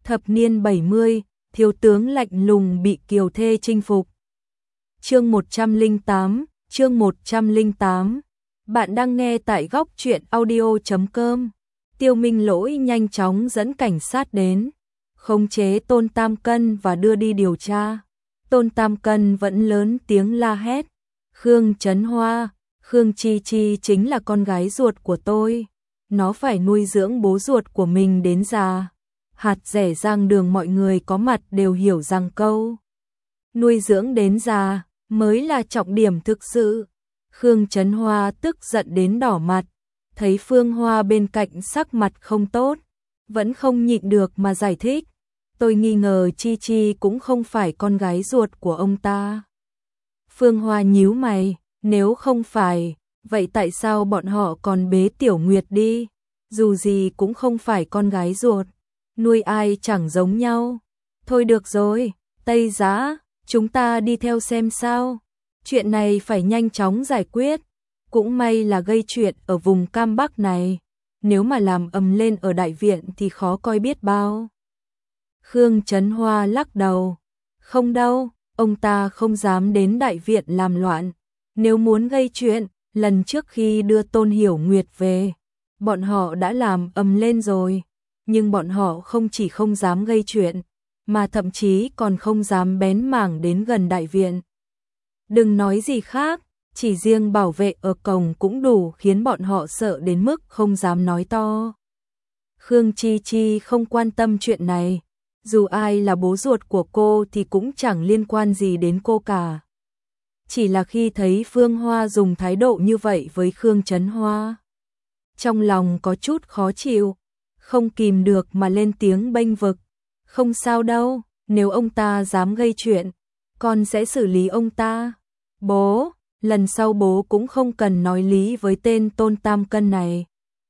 Thập niên 70, thiếu tướng lạnh lùng bị kiều thê chinh phục. Chương 108, chương 108. Bạn đang nghe tại góc truyện audio.com. Tiêu Minh Lỗi nhanh chóng dẫn cảnh sát đến, khống chế Tôn Tam Cân và đưa đi điều tra. Tôn Tam Cân vẫn lớn tiếng la hét, Khương Trấn Hoa, Khương Chi Chi chính là con gái ruột của tôi. Nó phải nuôi dưỡng bố ruột của mình đến già. Hạt rẻ giang đường mọi người có mặt đều hiểu rằng câu nuôi dưỡng đến già mới là trọng điểm thực sự. Khương Trấn Hoa tức giận đến đỏ mặt, thấy Phương Hoa bên cạnh sắc mặt không tốt, vẫn không nhịn được mà giải thích. Tôi nghi ngờ Chi Chi cũng không phải con gái ruột của ông ta. Phương Hoa nhíu mày, nếu không phải, vậy tại sao bọn họ còn bế Tiểu Nguyệt đi? Dù gì cũng không phải con gái ruột, nuôi ai chẳng giống nhau. Thôi được rồi, Tây Giá, chúng ta đi theo xem sao. Chuyện này phải nhanh chóng giải quyết. Cũng may là gây chuyện ở vùng Cam Bắc này, nếu mà làm ầm lên ở đại viện thì khó coi biết bao. Khương Trấn Hoa lắc đầu, không đâu, ông ta không dám đến đại viện làm loạn. Nếu muốn gây chuyện, lần trước khi đưa Tôn Hiểu Nguyệt về, bọn họ đã làm ầm lên rồi. Nhưng bọn họ không chỉ không dám gây chuyện, mà thậm chí còn không dám bén mảng đến gần đại viện. Đừng nói gì khác, chỉ riêng bảo vệ ở cổng cũng đủ khiến bọn họ sợ đến mức không dám nói to. Khương Chi Chi không quan tâm chuyện này, dù ai là bố ruột của cô thì cũng chẳng liên quan gì đến cô cả. Chỉ là khi thấy Phương Hoa dùng thái độ như vậy với Khương Trấn Hoa, trong lòng có chút khó chịu, không kìm được mà lên tiếng bênh vực. Không sao đâu, nếu ông ta dám gây chuyện, con sẽ xử lý ông ta. Bố, lần sau bố cũng không cần nói lý với tên Tôn Tam Cân này.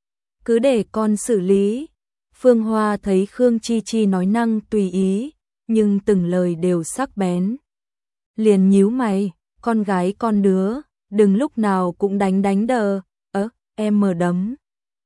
Cứ để con xử lý. Phương Hoa thấy Khương Chi Chi nói năng tùy ý, nhưng từng lời đều sắc bén. Liền nhíu mày, con gái con đứa, đừng lúc nào cũng đánh đờ, em mở đấm.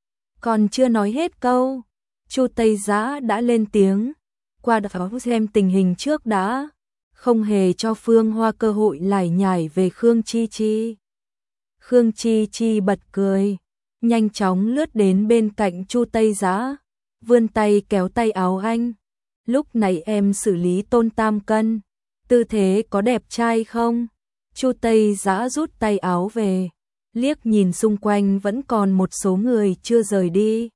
Còn chưa nói hết câu, Chu Tây Giã đã lên tiếng, qua đó xem tình hình trước đã, không hề cho Phương Hoa cơ hội lải nhải về Khương Chi Chi. Khương Chi Chi bật cười, nhanh chóng lướt đến bên cạnh Chu Tây Giã, vươn tay kéo tay áo anh. Lúc này em xử lý Tôn Tam Cân, tư thế có đẹp trai không? Chu Tây Giã rút tay áo về, liếc nhìn xung quanh vẫn còn một số người chưa rời đi.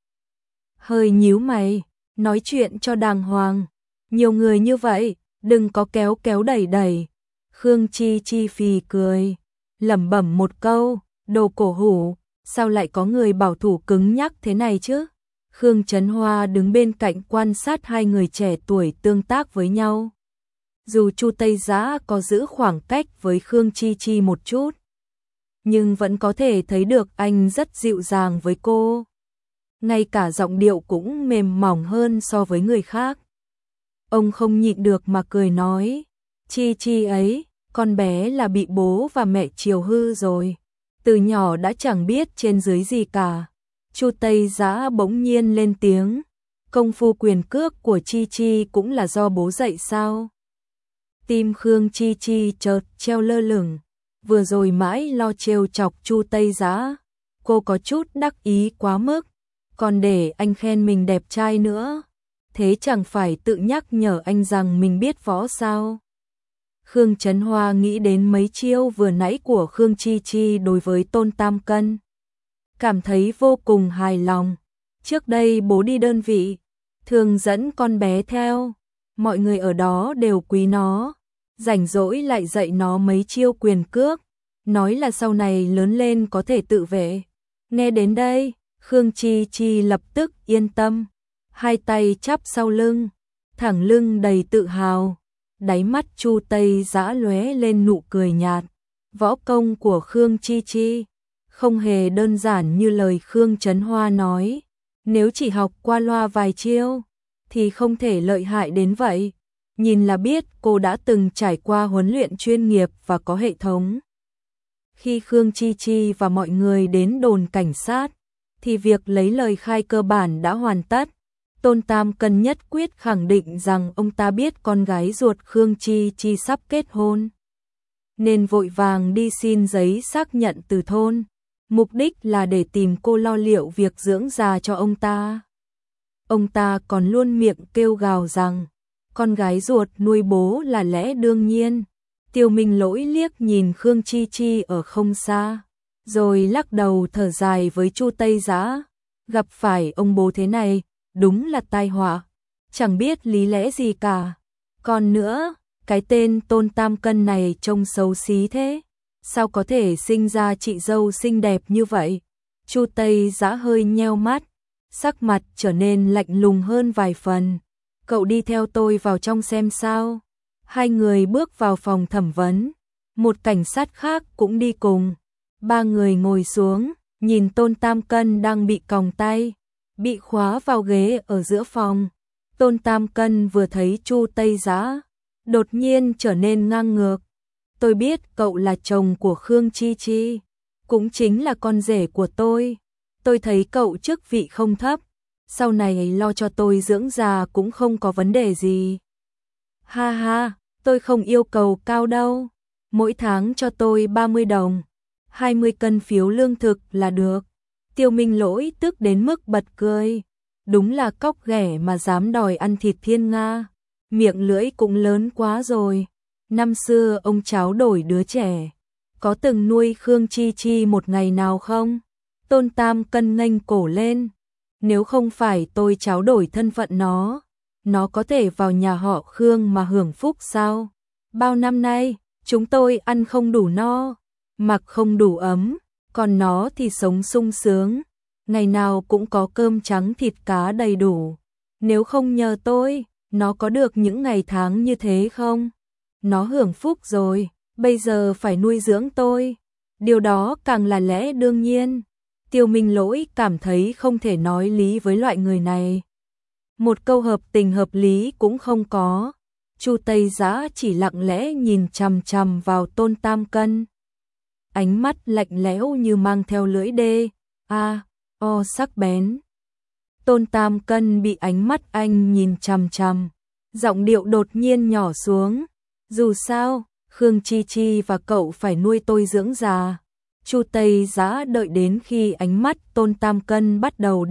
Hơi nhíu mày, nói chuyện cho đàng hoàng, nhiều người như vậy, đừng có kéo kéo đẩy đẩy. Khương Chi Chi phì cười, lẩm bẩm một câu, đồ cổ hủ, sao lại có người bảo thủ cứng nhắc thế này chứ? Khương Trấn Hoa đứng bên cạnh quan sát hai người trẻ tuổi tương tác với nhau. Dù Chu Tây Giã có giữ khoảng cách với Khương Chi Chi một chút, nhưng vẫn có thể thấy được anh rất dịu dàng với cô. Ngay cả giọng điệu cũng mềm mỏng hơn so với người khác. Ông không nhịn được mà cười nói, Chi Chi ấy, con bé là bị bố và mẹ chiều hư rồi. Từ nhỏ đã chẳng biết trên dưới gì cả. Chu Tây Giã bỗng nhiên lên tiếng, công phu quyền cước của Chi Chi cũng là do bố dạy sao? Tim Khương Chi Chi chợt treo lơ lửng, vừa rồi mãi lo trêu chọc Chu Tây Giã, cô có chút đắc ý quá mức, còn để anh khen mình đẹp trai nữa, thế chẳng phải tự nhắc nhở anh rằng mình biết võ sao? Khương Trấn Hoa nghĩ đến mấy chiêu vừa nãy của Khương Chi Chi đối với Tôn Tam Cân, cảm thấy vô cùng hài lòng. Trước đây bố đi đơn vị, thường dẫn con bé theo, mọi người ở đó đều quý nó, rảnh rỗi lại dạy nó mấy chiêu quyền cước, nói là sau này lớn lên có thể tự vệ. Nghe đến đây, Khương Chi Chi lập tức yên tâm, hai tay chắp sau lưng, thẳng lưng đầy tự hào. Đáy mắt Chu Tây Giã lóe lên nụ cười nhạt. Võ công của Khương Chi Chi không hề đơn giản như lời Khương Trấn Hoa nói, nếu chỉ học qua loa vài chiêu thì không thể lợi hại đến vậy. Nhìn là biết cô đã từng trải qua huấn luyện chuyên nghiệp và có hệ thống. Khi Khương Chi Chi và mọi người đến đồn cảnh sát, thì việc lấy lời khai cơ bản đã hoàn tất. Tôn Tam Cân nhất quyết khẳng định rằng ông ta biết con gái ruột Khương Chi Chi sắp kết hôn, nên vội vàng đi xin giấy xác nhận từ thôn, mục đích là để tìm cô lo liệu việc dưỡng già cho ông ta. Ông ta còn luôn miệng kêu gào rằng con gái ruột nuôi bố là lẽ đương nhiên. Tiêu Minh Lỗi liếc nhìn Khương Chi Chi ở không xa, rồi lắc đầu thở dài với Chu Tây Dã, gặp phải ông bố thế này, đúng là tai họa, chẳng biết lý lẽ gì cả. Còn nữa, cái tên Tôn Tam Cân này trông xấu xí thế, sao có thể sinh ra chị dâu xinh đẹp như vậy? Chu Tây Dã hơi nheo mắt, sắc mặt trở nên lạnh lùng hơn vài phần. Cậu đi theo tôi vào trong xem sao. Hai người bước vào phòng thẩm vấn, một cảnh sát khác cũng đi cùng. Ba người ngồi xuống, nhìn Tôn Tam Cân đang bị còng tay, bị khóa vào ghế ở giữa phòng. Tôn Tam Cân vừa thấy Chu Tây Dã, đột nhiên trở nên ngang ngược. Tôi biết cậu là chồng của Khương Chi Chi, cũng chính là con rể của tôi. Tôi thấy cậu chức vị không thấp, sau này lo cho tôi dưỡng già cũng không có vấn đề gì. Ha ha, tôi không yêu cầu cao đâu, mỗi tháng cho tôi 30 đồng, 20 cân phiếu lương thực là được. Tiêu Minh Lỗi tức đến mức bật cười, đúng là cóc ghẻ mà dám đòi ăn thịt thiên nga, miệng lưỡi cũng lớn quá rồi. Năm xưa ông cháu đổi đứa trẻ, có từng nuôi Khương Chi Chi một ngày nào không? Tôn Tam Cân nghênh cổ lên, nếu không phải tôi cháu đổi thân phận nó có thể vào nhà họ Khương mà hưởng phúc sao? Bao năm nay, chúng tôi ăn không đủ no, mặc không đủ ấm, còn nó thì sống sung sướng, ngày nào cũng có cơm trắng thịt cá đầy đủ. Nếu không nhờ tôi, nó có được những ngày tháng như thế không? Nó hưởng phúc rồi, bây giờ phải nuôi dưỡng tôi. Điều đó càng là lẽ đương nhiên. Tiêu Minh Lỗi cảm thấy không thể nói lý với loại người này. Một câu hợp tình hợp lý cũng không có. Chu Tây Dã chỉ lặng lẽ nhìn chằm chằm vào Tôn Tam Cân. Ánh mắt lạnh lẽo như mang theo lưỡi đê, sắc bén. Tôn Tam Cân bị ánh mắt anh nhìn chằm chằm, giọng điệu đột nhiên nhỏ xuống. Dù sao, Khương Chi Chi và cậu phải nuôi tôi dưỡng già. Chu Tây Dã đợi đến khi ánh mắt Tôn Tam Cân bắt đầu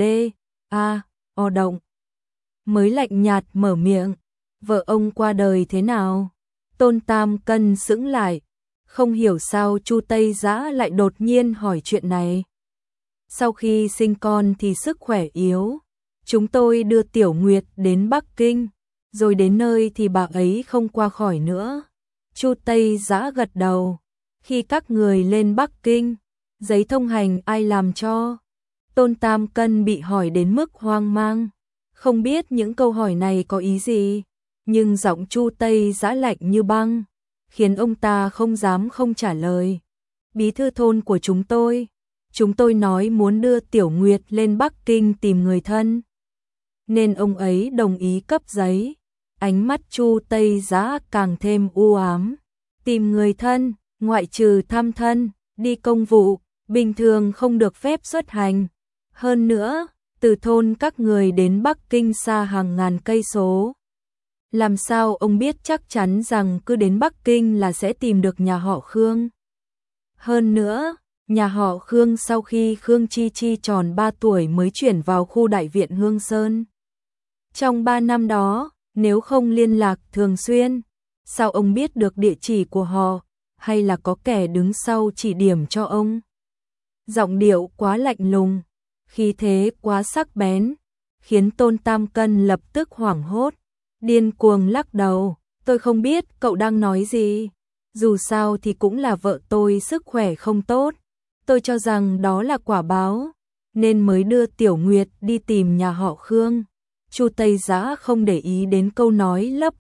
động, mới lạnh nhạt mở miệng. Vợ ông qua đời thế nào? Tôn Tam Cân sững lại, không hiểu sao Chu Tây Dã lại đột nhiên hỏi chuyện này. Sau khi sinh con thì sức khỏe yếu, chúng tôi đưa Tiểu Nguyệt đến Bắc Kinh, rồi đến nơi thì bà ấy không qua khỏi nữa. Chu Tây Dã gật đầu. Khi các người lên Bắc Kinh, giấy thông hành ai làm cho? Tôn Tam Cân bị hỏi đến mức hoang mang, không biết những câu hỏi này có ý gì, nhưng giọng Chu Tây Dã lạnh như băng, khiến ông ta không dám không trả lời. Bí thư thôn của chúng tôi nói muốn đưa Tiểu Nguyệt lên Bắc Kinh tìm người thân, nên ông ấy đồng ý cấp giấy. Ánh mắt Chu Tây Dã càng thêm u ám. Tìm người thân, ngoại trừ thăm thân, đi công vụ, bình thường không được phép xuất hành. Hơn nữa, từ thôn các người đến Bắc Kinh xa hàng ngàn cây số. Làm sao ông biết chắc chắn rằng cứ đến Bắc Kinh là sẽ tìm được nhà họ Khương? Hơn nữa, nhà họ Khương sau khi Khương Chi Chi tròn 3 tuổi mới chuyển vào khu đại viện Hương Sơn. Trong 3 năm đó, nếu không liên lạc thường xuyên, sao ông biết được địa chỉ của họ, hay là có kẻ đứng sau chỉ điểm cho ông? Giọng điệu quá lạnh lùng, khí thế quá sắc bén, khiến Tôn Tam Cân lập tức hoảng hốt, điên cuồng lắc đầu. Tôi không biết cậu đang nói gì, dù sao thì cũng là vợ tôi sức khỏe không tốt, tôi cho rằng đó là quả báo, nên mới đưa Tiểu Nguyệt đi tìm nhà họ Khương. Chu Tây Dã không để ý đến câu nói lấp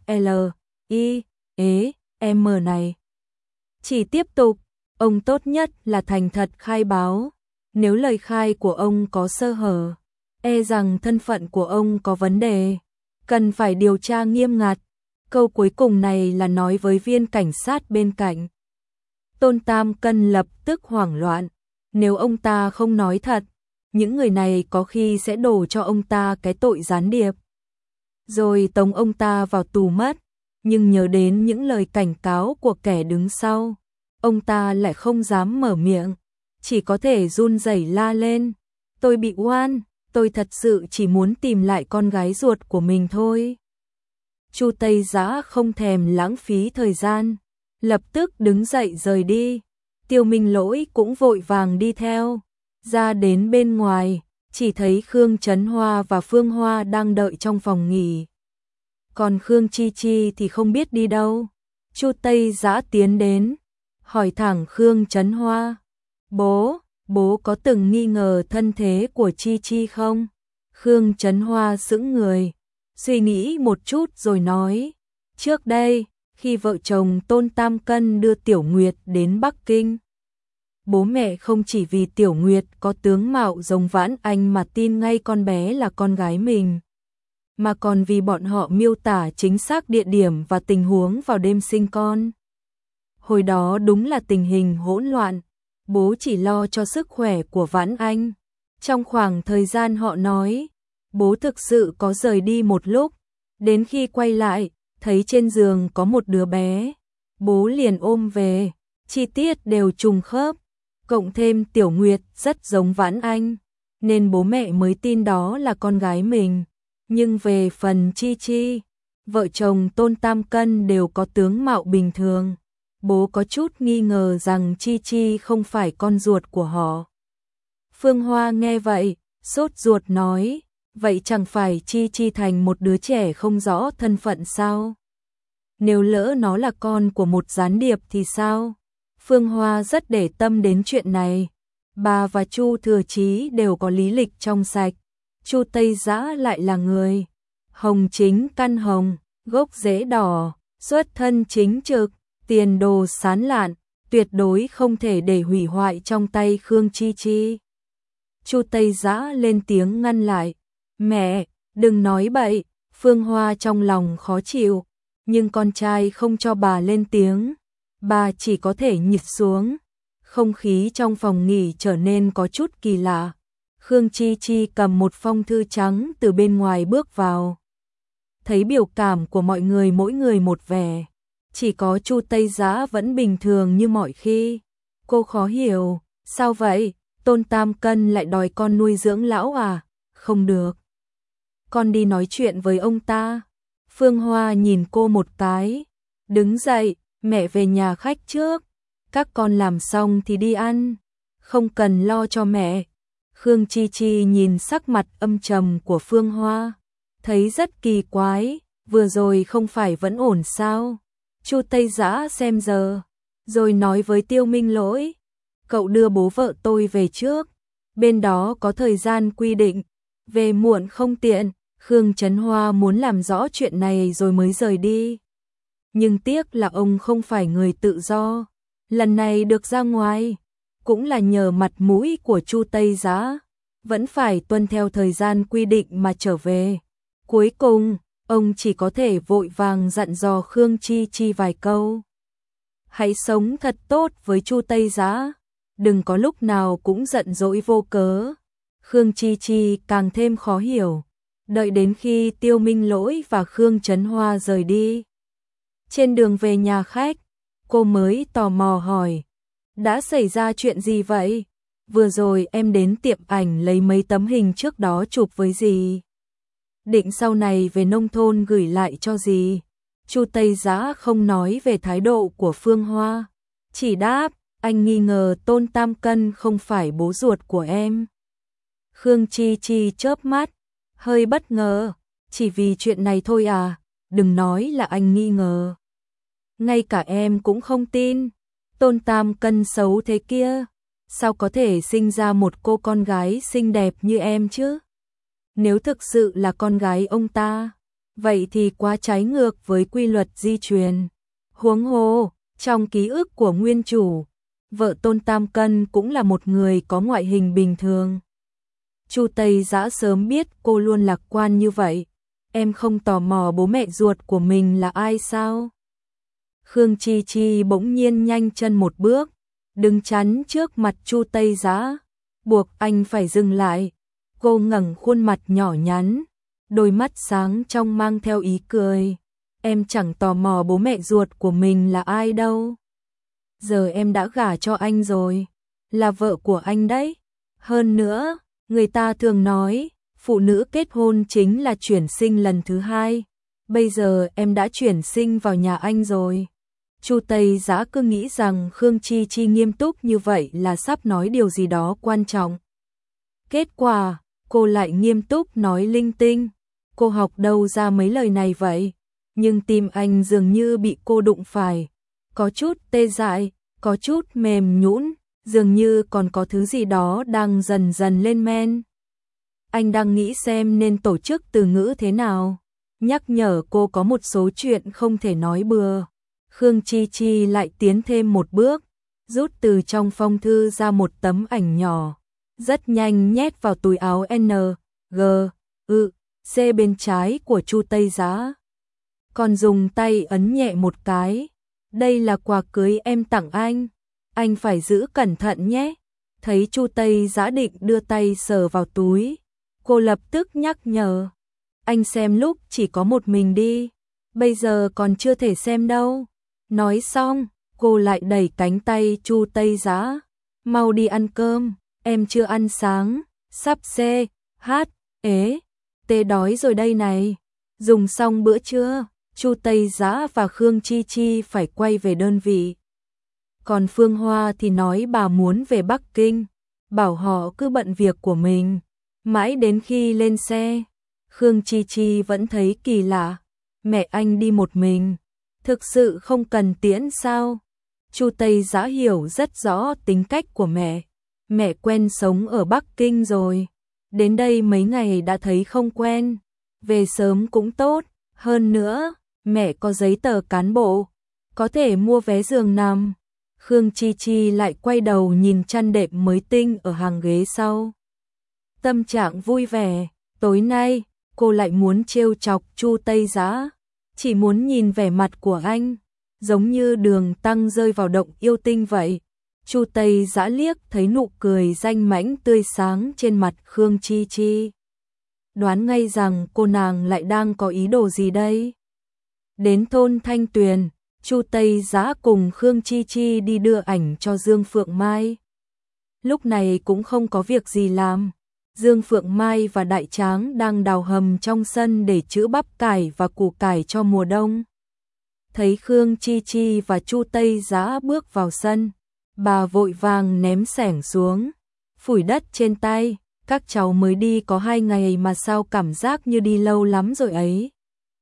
M này, chỉ tiếp tục, ông tốt nhất là thành thật khai báo, nếu lời khai của ông có sơ hở, rằng thân phận của ông có vấn đề, cần phải điều tra nghiêm ngặt. Câu cuối cùng này là nói với viên cảnh sát bên cạnh. Tôn Tam Cân lập tức hoảng loạn, nếu ông ta không nói thật, những người này có khi sẽ đổ cho ông ta cái tội gián điệp. rồi tống ông ta vào tù mất, nhưng nhớ đến những lời cảnh cáo của kẻ đứng sau, ông ta lại không dám mở miệng, chỉ có thể run rẩy la lên, tôi bị oan, tôi thật sự chỉ muốn tìm lại con gái ruột của mình thôi. Chu Tây Dã không thèm lãng phí thời gian, lập tức đứng dậy rời đi. Tiêu Minh Lỗi cũng vội vàng đi theo, ra đến bên ngoài, chỉ thấy Khương Trấn Hoa và Phương Hoa đang đợi trong phòng nghỉ. Còn Khương Chi Chi thì không biết đi đâu. Chu Tây Dã tiến đến, hỏi thẳng Khương Trấn Hoa, bố có từng nghi ngờ thân thế của Chi Chi không? Khương Trấn Hoa sững người, suy nghĩ một chút rồi nói, trước đây, khi vợ chồng Tôn Tam Cân đưa Tiểu Nguyệt đến Bắc Kinh, bố mẹ không chỉ vì Tiểu Nguyệt có tướng mạo giống Vãn Anh mà tin ngay con bé là con gái mình, mà còn vì bọn họ miêu tả chính xác địa điểm và tình huống vào đêm sinh con. Hồi đó đúng là tình hình hỗn loạn, bố chỉ lo cho sức khỏe của Vãn Anh. Trong khoảng thời gian họ nói, bố thực sự có rời đi một lúc, đến khi quay lại, thấy trên giường có một đứa bé, bố liền ôm về, chi tiết đều trùng khớp, cộng thêm Tiểu Nguyệt rất giống Vãn Anh, nên bố mẹ mới tin đó là con gái mình. Nhưng về phần Chi Chi, vợ chồng Tôn Tam Cân đều có tướng mạo bình thường, bố có chút nghi ngờ rằng Chi Chi không phải con ruột của họ. Phương Hoa nghe vậy, sốt ruột nói, vậy chẳng phải Chi Chi thành một đứa trẻ không rõ thân phận sao? Nếu lỡ nó là con của một gián điệp thì sao? Phương Hoa rất để tâm đến chuyện này. Bà và Chu Thừa Chí đều có lý lịch trong sạch. Chu Tây Dã lại là người hồng chính căn hồng, gốc rễ đỏ, xuất thân chính trực, tiền đồ sáng lạn, tuyệt đối không thể để hủy hoại trong tay Khương Chi Chi. Chu Tây Dã lên tiếng ngăn lại, mẹ, đừng nói bậy. Phương Hoa trong lòng khó chịu, nhưng con trai không cho bà lên tiếng, bà chỉ có thể nhịn xuống. Không khí trong phòng nghỉ trở nên có chút kỳ lạ. Khương Chi Chi cầm một phong thư trắng từ bên ngoài bước vào. Thấy biểu cảm của mọi người mỗi người một vẻ, chỉ có Chu Tây Dã vẫn bình thường như mọi khi. Cô khó hiểu, sao vậy? Tôn Tam Cân lại đòi con nuôi dưỡng lão à? Không được, con đi nói chuyện với ông ta. Phương Hoa nhìn cô một cái, đứng dậy, mẹ về nhà khách trước, các con làm xong thì đi ăn, không cần lo cho mẹ. Khương Chi Chi nhìn sắc mặt âm trầm của Phương Hoa, thấy rất kỳ quái, vừa rồi không phải vẫn ổn sao? Chu Tây Dã xem giờ, rồi nói với Tiêu Minh Lỗi, cậu đưa bố vợ tôi về trước, bên đó có thời gian quy định, về muộn không tiện. Khương Trấn Hoa muốn làm rõ chuyện này rồi mới rời đi. Nhưng tiếc là ông không phải người tự do, lần này được ra ngoài cũng là nhờ mặt mũi của Chu Tây Dã, vẫn phải tuân theo thời gian quy định mà trở về. Cuối cùng, ông chỉ có thể vội vàng dặn dò Khương Chi Chi vài câu. Hãy sống thật tốt với Chu Tây Dã, đừng có lúc nào cũng giận dỗi vô cớ. Khương Chi Chi càng thêm khó hiểu, đợi đến khi Tiêu Minh Lỗi và Khương Trấn Hoa rời đi. Trên đường về nhà khách, cô mới tò mò hỏi, đã xảy ra chuyện gì vậy? Vừa rồi em đến tiệm ảnh lấy mấy tấm hình trước đó chụp với dì, định sau này về nông thôn gửi lại cho dì. Chu Tây Dã không nói về thái độ của Phương Hoa, chỉ đáp, anh nghi ngờ Tôn Tam Cân không phải bố ruột của em. Khương Chi Chi chớp mắt, hơi bất ngờ, chỉ vì chuyện này thôi à? Đừng nói là anh nghi ngờ, ngay cả em cũng không tin. Tôn Tam Cân xấu thế kia, sao có thể sinh ra một cô con gái xinh đẹp như em chứ? Nếu thực sự là con gái ông ta, vậy thì quá trái ngược với quy luật di truyền. Huống hồ, trong ký ức của nguyên chủ, vợ Tôn Tam Cân cũng là một người có ngoại hình bình thường. Chu Tây Dã sớm biết cô luôn lạc quan như vậy, em không tò mò bố mẹ ruột của mình là ai sao? Khương Chi Chi bỗng nhiên nhanh chân một bước, đứng chắn trước mặt Chu Tây Dã, buộc anh phải dừng lại. Cô ngẩng khuôn mặt nhỏ nhắn, đôi mắt sáng trong mang theo ý cười. Em chẳng tò mò bố mẹ ruột của mình là ai đâu. Giờ em đã gả cho anh rồi, là vợ của anh đấy. Hơn nữa, người ta thường nói, phụ nữ kết hôn chính là chuyển sinh lần thứ hai. Bây giờ em đã chuyển sinh vào nhà anh rồi. Chu Tây Dã cứ nghĩ rằng Khương Chi Chi nghiêm túc như vậy là sắp nói điều gì đó quan trọng. Kết quả, cô lại nghiêm túc nói linh tinh. Cô học đâu ra mấy lời này vậy? Nhưng tim anh dường như bị cô đụng phải. Có chút tê dại, có chút mềm nhũn, dường như còn có thứ gì đó đang dần dần lên men. Anh đang nghĩ xem nên tổ chức từ ngữ thế nào. Nhắc nhở cô có một số chuyện không thể nói bừa. Khương Chi Chi lại tiến thêm một bước, rút từ trong phong thư ra một tấm ảnh nhỏ, rất nhanh nhét vào túi áo N, G, C bên trái của Chu Tây Dã. Còn dùng tay ấn nhẹ một cái. Đây là quà cưới em tặng anh phải giữ cẩn thận nhé. Thấy Chu Tây Dã định đưa tay sờ vào túi, cô lập tức nhắc nhở. Anh xem lúc chỉ có một mình đi, bây giờ còn chưa thể xem đâu. Nói xong, cô lại đẩy cánh tay Chu Tây Dã. Mau đi ăn cơm, em chưa ăn sáng, sắp tê đói rồi đây này. Dùng xong bữa trưa, Chu Tây Dã và Khương Chi Chi phải quay về đơn vị. Còn Phương Hoa thì nói bà muốn về Bắc Kinh, bảo họ cứ bận việc của mình. Mãi đến khi lên xe, Khương Chi Chi vẫn thấy kỳ lạ. Mẹ anh đi một mình, thực sự không cần tiễn sao? Chu Tây Dã hiểu rất rõ tính cách của mẹ. Mẹ quen sống ở Bắc Kinh rồi. Đến đây mấy ngày đã thấy không quen. Về sớm cũng tốt. Hơn nữa, mẹ có giấy tờ cán bộ, có thể mua vé giường nằm. Khương Chi Chi lại quay đầu nhìn chăn đệm mới tinh ở hàng ghế sau. Tâm trạng vui vẻ, tối nay, cô lại muốn trêu chọc Chu Tây Dã. Chỉ muốn nhìn vẻ mặt của anh, giống như đường tăng rơi vào động yêu tinh vậy. Chu Tây Dã liếc thấy nụ cười danh mãnh tươi sáng trên mặt Khương Chi Chi. Đoán ngay rằng cô nàng lại đang có ý đồ gì đây. Đến thôn Thanh Tuyền, Chu Tây Dã cùng Khương Chi Chi đi đưa ảnh cho Dương Phượng Mai. Lúc này cũng không có việc gì làm. Dương Phượng Mai và Đại Tráng đang đào hầm trong sân để trữ bắp cải và củ cải cho mùa đông. Thấy Khương Chi Chi và Chu Tây Dã bước vào sân, bà vội vàng ném xẻng xuống, phủi đất trên tay. Các cháu mới đi có 2 ngày mà sao cảm giác như đi lâu lắm rồi ấy.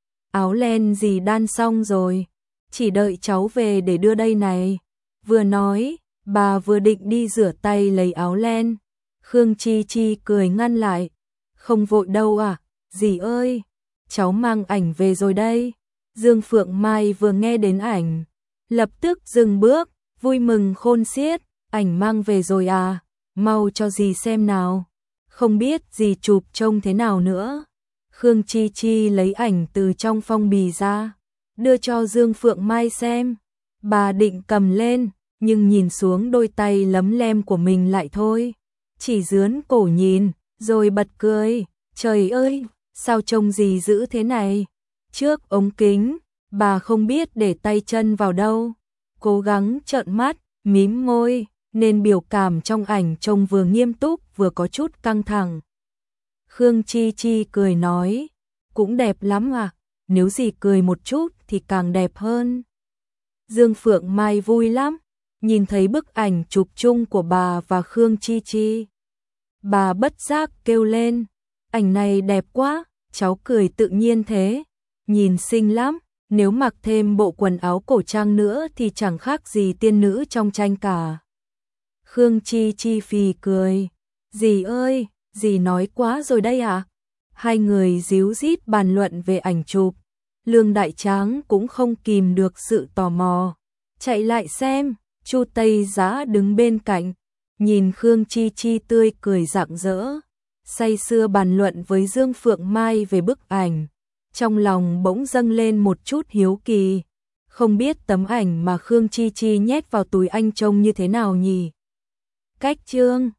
Áo len gì đan xong rồi, chỉ đợi cháu về để đưa đây này. Vừa nói, bà vừa định đi rửa tay lấy áo len. Khương Chi Chi cười ngăn lại. Không vội đâu à, dì ơi, cháu mang ảnh về rồi đây. Dương Phượng Mai vừa nghe đến ảnh, lập tức dừng bước, vui mừng khôn xiết. Ảnh mang về rồi à, mau cho dì xem nào. Không biết dì chụp trông thế nào nữa. Khương Chi Chi lấy ảnh từ trong phong bì ra, đưa cho Dương Phượng Mai xem. Bà định cầm lên, nhưng nhìn xuống đôi tay lấm lem của mình lại thôi. Chỉ dướn cổ nhìn, rồi bật cười. Trời ơi, sao trông dì dữ thế này? Trước ống kính, bà không biết để tay chân vào đâu. Cố gắng trợn mắt, mím môi, nên biểu cảm trong ảnh trông vừa nghiêm túc vừa có chút căng thẳng. Khương Chi Chi cười nói, cũng đẹp lắm à, nếu dì cười một chút thì càng đẹp hơn. Dương Phượng Mai vui lắm, nhìn thấy bức ảnh chụp chung của bà và Khương Chi Chi. Bà bất giác kêu lên, ảnh này đẹp quá, cháu cười tự nhiên thế, nhìn xinh lắm, nếu mặc thêm bộ quần áo cổ trang nữa thì chẳng khác gì tiên nữ trong tranh cả. Khương Chi Chi phì cười, dì ơi, dì nói quá rồi đây à? Hai người díu dít bàn luận về ảnh chụp. Lương Đại Tráng cũng không kìm được sự tò mò, chạy lại xem. Chu Tây Dã đứng bên cạnh, nhìn Khương Chi Chi tươi cười rạng rỡ, say sưa bàn luận với Dương Phượng Mai về bức ảnh. Trong lòng bỗng dâng lên một chút hiếu kỳ, không biết tấm ảnh mà Khương Chi Chi nhét vào túi anh trông như thế nào nhỉ? Cách chương